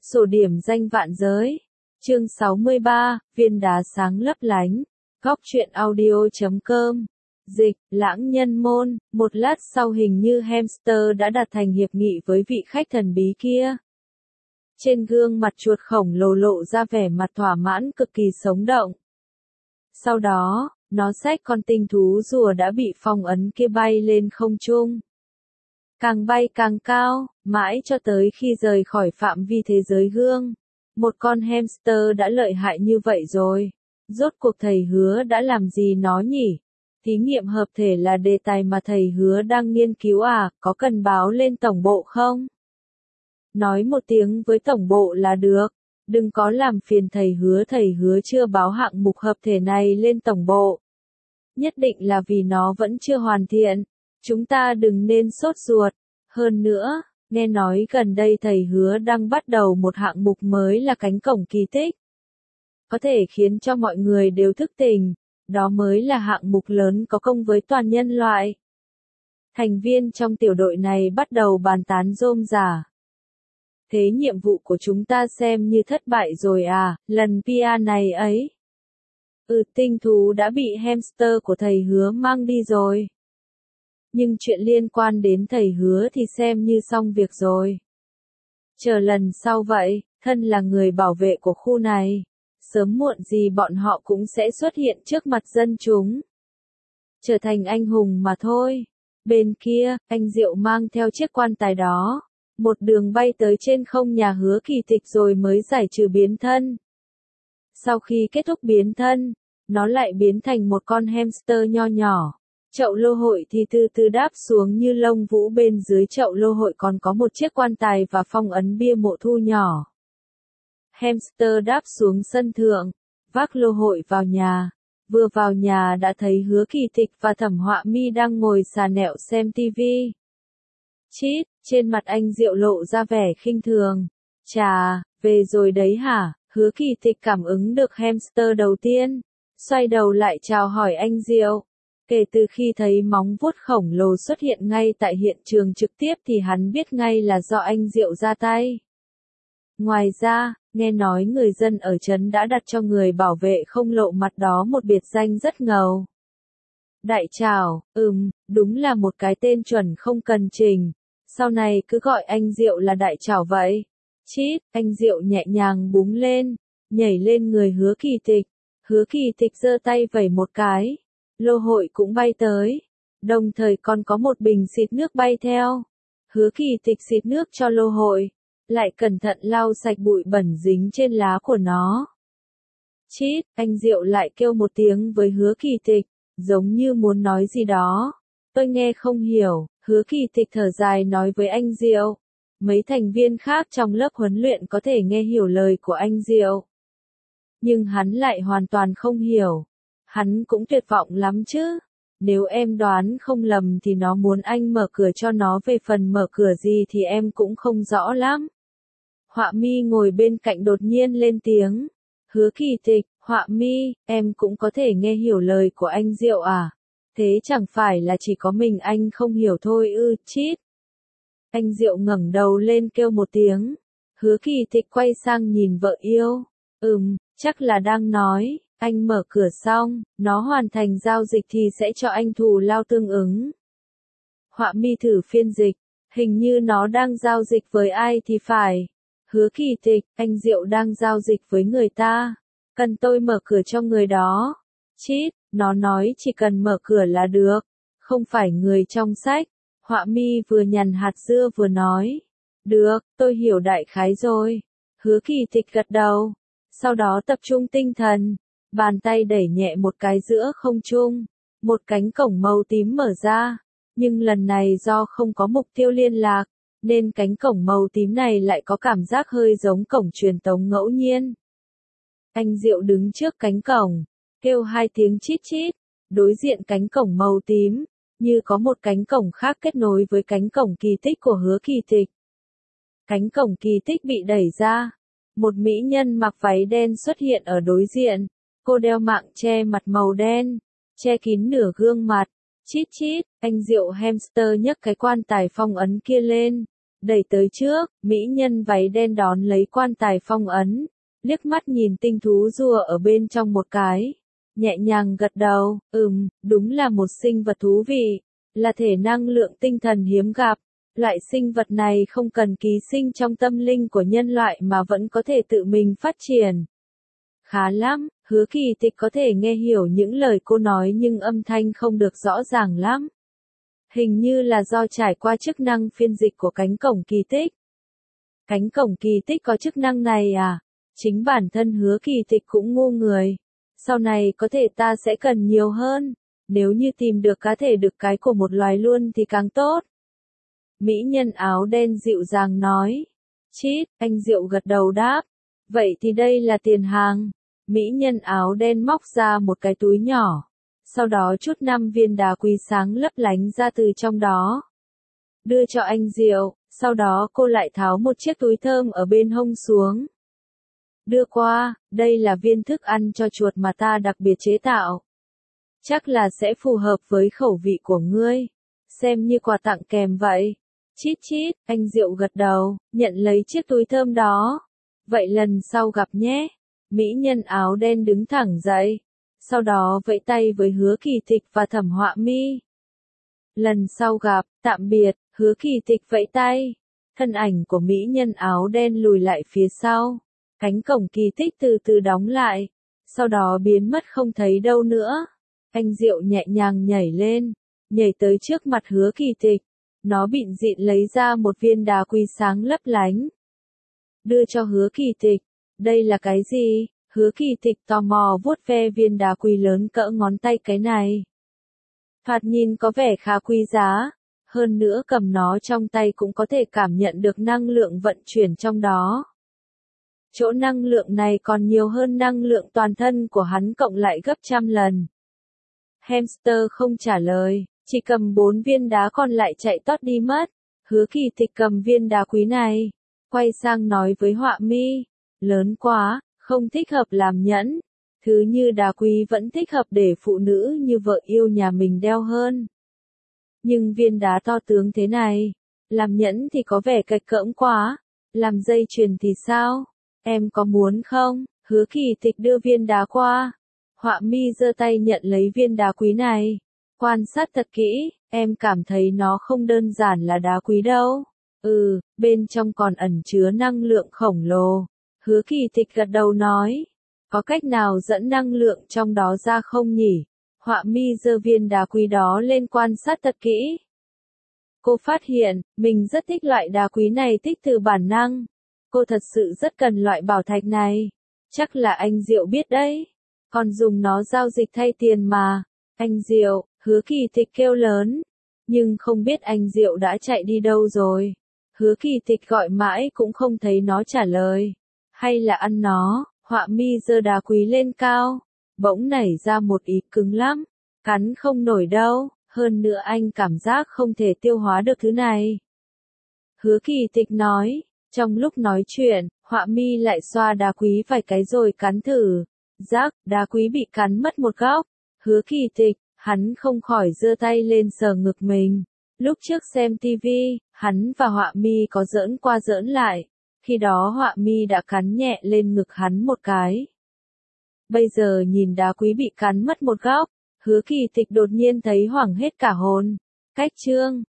Sổ điểm danh vạn giới. Chương 63, viên đá sáng lấp lánh. Góc truyện audio.com. Dịch, Lãng Nhân Môn. Một lát sau hình như hamster đã đạt thành hiệp nghị với vị khách thần bí kia. Trên gương mặt chuột khổng lồ lộ ra vẻ mặt thỏa mãn cực kỳ sống động. Sau đó, nó xách con tinh thú rùa đã bị phong ấn kia bay lên không trung. Càng bay càng cao, mãi cho tới khi rời khỏi phạm vi thế giới gương. Một con hamster đã lợi hại như vậy rồi. Rốt cuộc thầy Hứa đã làm gì nó nhỉ? Thí nghiệm hợp thể là đề tài mà thầy Hứa đang nghiên cứu à, có cần báo lên tổng bộ không? Nói một tiếng với tổng bộ là được. Đừng có làm phiền thầy Hứa chưa báo hạng mục hợp thể này lên tổng bộ. Nhất định là vì nó vẫn chưa hoàn thiện. Chúng ta đừng nên sốt ruột. Hơn nữa, nghe nói gần đây thầy Hứa đang bắt đầu một hạng mục mới là cánh cổng kỳ tích. Có thể khiến cho mọi người đều thức tỉnh. Đó mới là hạng mục lớn có công với toàn nhân loại. Thành viên trong tiểu đội này bắt đầu bàn tán rôm rả. Thế nhiệm vụ của chúng ta xem như thất bại rồi à, lần PA này ấy. Tinh thú đã bị hamster của thầy Hứa mang đi rồi. Nhưng chuyện liên quan đến thầy Hứa thì xem như xong việc rồi. Chờ lần sau vậy, thân là người bảo vệ của khu này. Sớm muộn gì bọn họ cũng sẽ xuất hiện trước mặt dân chúng. Trở thành anh hùng mà thôi. Bên kia, anh Diệu mang theo chiếc quan tài đó. Một đường bay tới trên không nhà Hứa Kỳ Tịch rồi mới giải trừ biến thân. Sau khi kết thúc biến thân, nó lại biến thành một con hamster nho nhỏ. Chậu lô hội thì từ từ đáp xuống như lông vũ, bên dưới chậu lô hội còn có một chiếc quan tài và phong ấn bia mộ thu nhỏ. Hamster đáp xuống sân thượng, vác lô hội vào nhà. Vừa vào nhà đã thấy Hứa Kỳ Tịch và Thẩm Họa Mi đang ngồi xà nẹo xem tivi. Chít, trên mặt anh Diệu lộ ra vẻ khinh thường. Chà, về rồi đấy hả? Hứa Kỳ Tịch cảm ứng được hamster đầu tiên. Xoay đầu lại chào hỏi anh Diệu. Kể từ khi thấy móng vuốt khổng lồ xuất hiện ngay tại hiện trường trực tiếp thì hắn biết ngay là do anh Diệu ra tay. Ngoài ra, nghe nói người dân ở trấn đã đặt cho người bảo vệ không lộ mặt đó một biệt danh rất ngầu. Đại Trảo, đúng là một cái tên chuẩn không cần trình. Sau này cứ gọi anh Diệu là Đại Trảo vậy. Chít, anh Diệu nhẹ nhàng búng lên, nhảy lên người Hứa Kỳ Tịch. Hứa Kỳ Tịch giơ tay vẩy một cái. Lô hội cũng bay tới. Đồng thời còn có một bình xịt nước bay theo. Hứa Kỳ Tịch xịt nước cho lô hội. Lại cẩn thận lau sạch bụi bẩn dính trên lá của nó. Chít, anh Diệu lại kêu một tiếng với Hứa Kỳ Tịch, giống như muốn nói gì đó. Tôi nghe không hiểu, Hứa Kỳ Tịch thở dài nói với anh Diệu. Mấy thành viên khác trong lớp huấn luyện có thể nghe hiểu lời của anh Diệu. Nhưng hắn lại hoàn toàn không hiểu. Hắn cũng tuyệt vọng lắm chứ. Nếu em đoán không lầm thì nó muốn anh mở cửa cho nó, về phần mở cửa gì thì em cũng không rõ lắm. Họa Mi ngồi bên cạnh đột nhiên lên tiếng. Hứa Kỳ Tịch, Họa Mi, em cũng có thể nghe hiểu lời của anh Diệu à? Thế chẳng phải là chỉ có mình anh không hiểu thôi ư? Chít. Anh Diệu ngẩng đầu lên kêu một tiếng. Hứa Kỳ Tịch quay sang nhìn vợ yêu. Chắc là đang nói, anh mở cửa xong, nó hoàn thành giao dịch thì sẽ cho anh thù lao tương ứng. Họa Mi thử phiên dịch, hình như nó đang giao dịch với ai thì phải. Hứa Kỳ Tịch, anh Diệu đang giao dịch với người ta. Cần tôi mở cửa cho người đó. Chít, nó nói chỉ cần mở cửa là được. Không phải người trong sách. Họa Mi vừa nhằn hạt dưa vừa nói. Được, tôi hiểu đại khái rồi. Hứa Kỳ Tịch gật đầu. Sau đó tập trung tinh thần. Bàn tay đẩy nhẹ một cái giữa không trung. Một cánh cổng màu tím mở ra. Nhưng lần này do không có mục tiêu liên lạc, nên cánh cổng màu tím này lại có cảm giác hơi giống cổng truyền tống ngẫu nhiên. Anh Diệu đứng trước cánh cổng, kêu hai tiếng chít chít, đối diện cánh cổng màu tím, như có một cánh cổng khác kết nối với cánh cổng kỳ tích của Hứa Kỳ Tịch. Cánh cổng kỳ tích bị đẩy ra, một mỹ nhân mặc váy đen xuất hiện ở đối diện, cô đeo mạng che mặt màu đen, che kín nửa gương mặt. Chít chít, anh Diệu hamster nhấc cái quan tài phong ấn kia lên, đẩy tới trước, mỹ nhân váy đen đón lấy quan tài phong ấn, liếc mắt nhìn tinh thú rùa ở bên trong một cái, nhẹ nhàng gật đầu, đúng là một sinh vật thú vị, là thể năng lượng tinh thần hiếm gặp. Loại sinh vật này không cần ký sinh trong tâm linh của nhân loại mà vẫn có thể tự mình phát triển. Khá lắm, Hứa Kỳ Tịch có thể nghe hiểu những lời cô nói nhưng âm thanh không được rõ ràng lắm. Hình như là do trải qua chức năng phiên dịch của cánh cổng kỳ tích. Cánh cổng kỳ tích có chức năng này à? Chính bản thân Hứa Kỳ Tịch cũng ngu người. Sau này có thể ta sẽ cần nhiều hơn. Nếu như tìm được cá thể đực cái của một loài luôn thì càng tốt. Mỹ nhân áo đen dịu dàng nói. Chít, anh Diệu gật đầu đáp. Vậy thì đây là tiền hàng. Mỹ nhân áo đen móc ra một cái túi nhỏ. Sau đó chút 5 viên đá quý sáng lấp lánh ra từ trong đó. Đưa cho anh Diệu, sau đó cô lại tháo một chiếc túi thơm ở bên hông xuống. Đưa qua, đây là viên thức ăn cho chuột mà ta đặc biệt chế tạo. Chắc là sẽ phù hợp với khẩu vị của ngươi. Xem như quà tặng kèm vậy. Chít chít, anh Diệu gật đầu, nhận lấy chiếc túi thơm đó. Vậy lần sau gặp nhé. Mỹ nhân áo đen đứng thẳng dậy. Sau đó vẫy tay với Hứa Kỳ Tịch và Thẩm Họa Mi. Lần sau gặp, tạm biệt, Hứa Kỳ Tịch vẫy tay. Thân ảnh của mỹ nhân áo đen lùi lại phía sau. Cánh cổng kỳ tích từ từ đóng lại. Sau đó biến mất không thấy đâu nữa. Anh Diệu nhẹ nhàng nhảy lên. Nhảy tới trước mặt Hứa Kỳ Tịch. Nó bịn dịn lấy ra một viên đá quý sáng lấp lánh. Đưa cho Hứa Kỳ Tịch. Đây là cái gì? Hứa Kỳ Tịch tò mò vuốt ve viên đá quý lớn cỡ ngón tay cái này. Thoạt nhìn có vẻ khá quý giá. Hơn nữa cầm nó trong tay cũng có thể cảm nhận được năng lượng vận chuyển trong đó. Chỗ năng lượng này còn nhiều hơn năng lượng toàn thân của hắn cộng lại gấp 100 lần. Hamster không trả lời, chỉ cầm 4 viên đá còn lại chạy tót đi mất. Hứa Kỳ Tịch cầm viên đá quý này, quay sang nói với Họa Mi, lớn quá, không thích hợp làm nhẫn. Thứ như đá quý vẫn thích hợp để phụ nữ như vợ yêu nhà mình đeo hơn. Nhưng viên đá to tướng thế này, làm nhẫn thì có vẻ cạch cỡm quá, làm dây chuyền thì sao? Em có muốn không? Hứa Kỳ Tịch đưa viên đá qua. Họa Mi giơ tay nhận lấy viên đá quý này. Quan sát thật kỹ, em cảm thấy nó không đơn giản là đá quý đâu. Bên trong còn ẩn chứa năng lượng khổng lồ. Hứa Kỳ Tịch gật đầu nói. Có cách nào dẫn năng lượng trong đó ra không nhỉ? Họa Mi giơ viên đá quý đó lên quan sát thật kỹ. Cô phát hiện, mình rất thích loại đá quý này thích từ bản năng. Cô thật sự rất cần loại bảo thạch này. Chắc là anh Diệu biết đấy. Còn dùng nó giao dịch thay tiền mà. Anh Diệu, Hứa Kỳ Tịch kêu lớn. Nhưng không biết anh Diệu đã chạy đi đâu rồi. Hứa Kỳ Tịch gọi mãi cũng không thấy nó trả lời. Hay là ăn nó? Họa Mi giơ đá quý lên cao. Bỗng nảy ra một ý cứng lắm. Cắn không nổi đâu. Hơn nữa anh cảm giác không thể tiêu hóa được thứ này. Hứa Kỳ Tịch nói. Trong lúc nói chuyện, Họa Mi lại xoa đá quý vài cái rồi cắn thử. Rắc, đá quý bị cắn mất một góc. Hứa Kỳ Tịch, hắn không khỏi giơ tay lên sờ ngực mình. Lúc trước xem TV, hắn và Họa Mi có giỡn qua giỡn lại. Khi đó Họa Mi đã cắn nhẹ lên ngực hắn một cái. Bây giờ nhìn đá quý bị cắn mất một góc, Hứa Kỳ Tịch đột nhiên thấy hoảng hết cả hồn. Cách chương